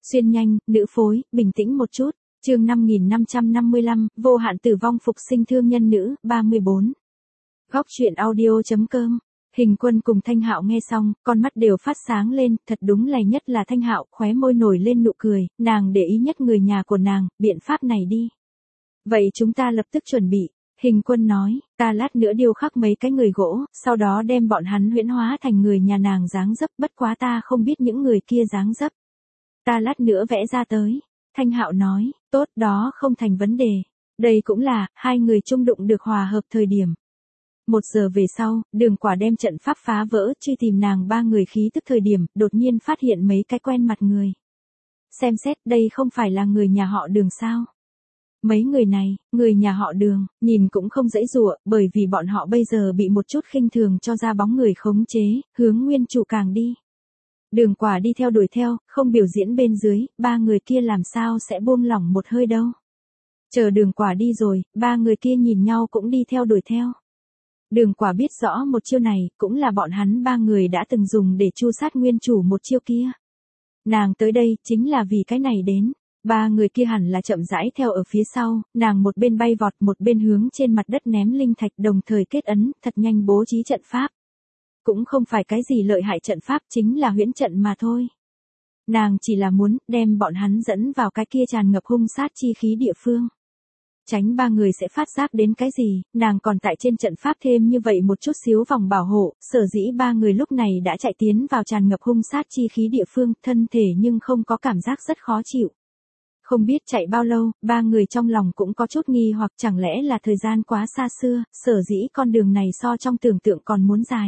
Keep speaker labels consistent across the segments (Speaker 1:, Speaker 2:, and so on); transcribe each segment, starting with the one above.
Speaker 1: Xuyên nhanh, nữ phối, bình tĩnh một chút. Chương 5555, vô hạn tử vong phục sinh thương nhân nữ, 34. Góc truyện audio.com. Hình Quân cùng Thanh Hạo nghe xong, con mắt đều phát sáng lên, thật đúng là nhất là Thanh Hạo, khóe môi nổi lên nụ cười, nàng để ý nhất người nhà của nàng, biện pháp này đi. Vậy chúng ta lập tức chuẩn bị. Hình Quân nói, ta lát nữa điêu khắc mấy cái người gỗ, sau đó đem bọn hắn huyễn hóa thành người nhà nàng dáng dấp, bất quá ta không biết những người kia dáng dấp. Ta lát nữa vẽ ra tới. Thanh Hạo nói, tốt, đó không thành vấn đề. Đây cũng là, hai người chung đụng được hòa hợp thời điểm. 1 giờ về sau, Đường Quả đem trận pháp phá vỡ, truy tìm nàng ba người khí tức thời điểm, đột nhiên phát hiện mấy cái quen mặt người. Xem xét, đây không phải là người nhà họ Đường sao? Mấy người này, người nhà họ Đường, nhìn cũng không dễ dụa, bởi vì bọn họ bây giờ bị một chút khinh thường cho ra bóng người khống chế, hướng nguyên chủ càng đi. Đường Quả đi theo đuổi theo, không biểu diễn bên dưới, ba người kia làm sao sẽ buông lỏng một hơi đâu. Chờ Đường Quả đi rồi, ba người kia nhìn nhau cũng đi theo đuổi theo. Đường Quả biết rõ một chiêu này, cũng là bọn hắn ba người đã từng dùng để tru sát nguyên chủ một chiêu kia. Nàng tới đây, chính là vì cái này đến. Ba người kia hẳn là chậm rãi theo ở phía sau, nàng một bên bay vọt một bên hướng trên mặt đất ném linh thạch đồng thời kết ấn, thật nhanh bố trí trận pháp. Cũng không phải cái gì lợi hại trận pháp, chính là huyễn trận mà thôi. Nàng chỉ là muốn đem bọn hắn dẫn vào cái kia tràn ngập hung sát chi khí địa phương. Tránh ba người sẽ phát giác đến cái gì, nàng còn tại trên trận pháp thêm như vậy một chút xíu vòng bảo hộ, sở dĩ ba người lúc này đã chạy tiến vào tràn ngập hung sát chi khí địa phương, thân thể nhưng không có cảm giác rất khó chịu. Không biết chạy bao lâu, ba người trong lòng cũng có chút nghi hoặc chẳng lẽ là thời gian quá xa xưa, sở dĩ con đường này so trong tưởng tượng còn muốn dài.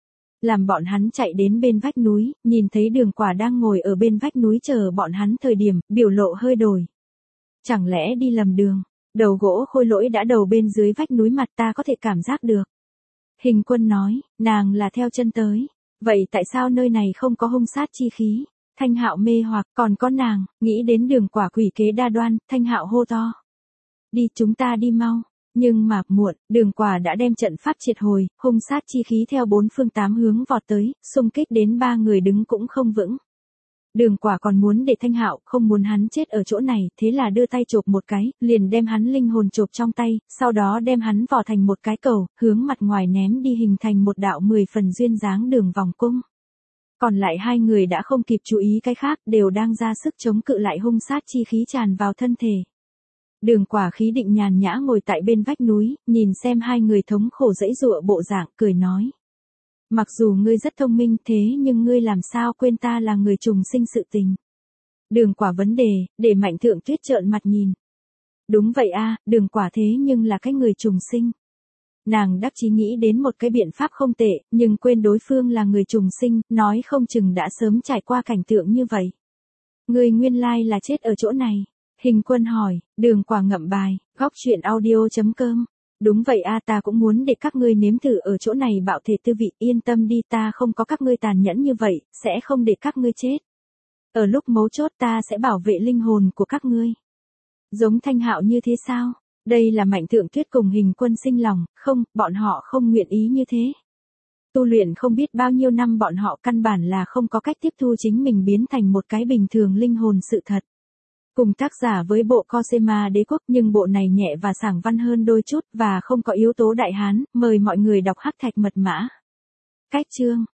Speaker 1: Làm bọn hắn chạy đến bên vách núi, nhìn thấy Đường Quả đang ngồi ở bên vách núi chờ bọn hắn thời điểm, biểu lộ hơi đổi. Chẳng lẽ đi lầm đường? Đầu gỗ Khôi Lỗi đã đầu bên dưới vách núi mặt ta có thể cảm giác được. Hình Quân nói, nàng là theo chân tới. Vậy tại sao nơi này không có hung sát chi khí? Thanh Hạo mê hoặc, còn có nàng, nghĩ đến Đường Quả quỷ kế đa đoan, Thanh Hạo hô to. Đi, chúng ta đi mau. Nhưng mà, muộn, Đường Quả đã đem trận pháp triệt hồi, hung sát chi khí theo 4 phương 8 hướng vọt tới, xung kích đến ba người đứng cũng không vững. Đường Quả còn muốn để Thanh Hạo, không muốn hắn chết ở chỗ này, thế là đưa tay chộp một cái, liền đem hắn linh hồn chộp trong tay, sau đó đem hắn vò thành một cái cầu, hướng mặt ngoài ném đi hình thành một đạo 10 phần duyên dáng đường vòng cung. Còn lại hai người đã không kịp chú ý cái khác, đều đang ra sức chống cự lại hung sát chi khí tràn vào thân thể. Đường Quả khí định nhàn nhã ngồi tại bên vách núi, nhìn xem hai người thống khổ dãy dụa bộ dạng, cười nói. Mặc dù ngươi rất thông minh thế nhưng ngươi làm sao quên ta là người trùng sinh sự tình. Đường Quả vấn đề, để Mạnh Thượng Tuyết trợn mặt nhìn. Đúng vậy a, Đường Quả thế nhưng là cái người trùng sinh. Nàng đắc chí nghĩ đến một cái biện pháp không tệ, nhưng quên đối phương là người trùng sinh, nói không chừng đã sớm trải qua cảnh tượng như vậy. Ngươi nguyên lai là chết ở chỗ này. Hình Quân hỏi, Đường Quả ngậm bài, góc truyện audio.com. Đúng vậy a, ta cũng muốn để các ngươi nếm thử ở chỗ này bạo thể tư vị, yên tâm đi, ta không có các ngươi tàn nhẫn như vậy, sẽ không để các ngươi chết. Ở lúc mấu chốt ta sẽ bảo vệ linh hồn của các ngươi. Giống Thanh Hạo như thế sao? Đây là Mạnh Thượng Tuyết cùng Hình Quân sinh lòng, không, bọn họ không nguyện ý như thế. Tu luyện không biết bao nhiêu năm bọn họ căn bản là không có cách tiếp thu chính mình biến thành một cái bình thường linh hồn sự thật. Cùng tác giả với bộ Cosema Đế Quốc nhưng bộ này nhẹ và sảng văn hơn đôi chút và không có yếu tố đại hán, mời mọi người đọc hắc thạch mật mã. Cách chương